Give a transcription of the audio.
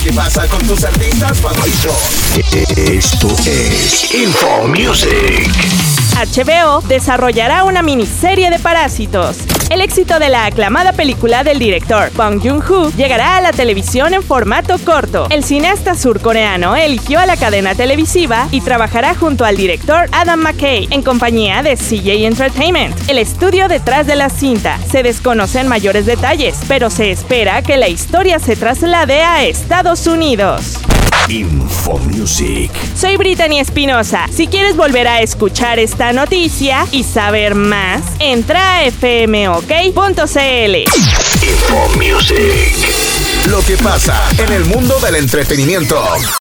que pasa con tus artistas favoritos. Esto es Info Music. HBO desarrollará una miniserie de Parásitos. El éxito de la aclamada película del director Bong Joon-ho llegará a la televisión en formato corto. El cineasta surcoreano eligió a la cadena televisiva y trabajará junto al director Adam McKay en compañía de CJ Entertainment, el estudio detrás de la cinta. Se desconocen mayores detalles, pero se espera que la historia se traslade a Estados Unidos. Info Music. Soy Brittany Espinosa. Si quieres volver a escuchar esta noticia y saber más, entra a fmok.cl. Info Music. Lo que pasa en el mundo del entretenimiento.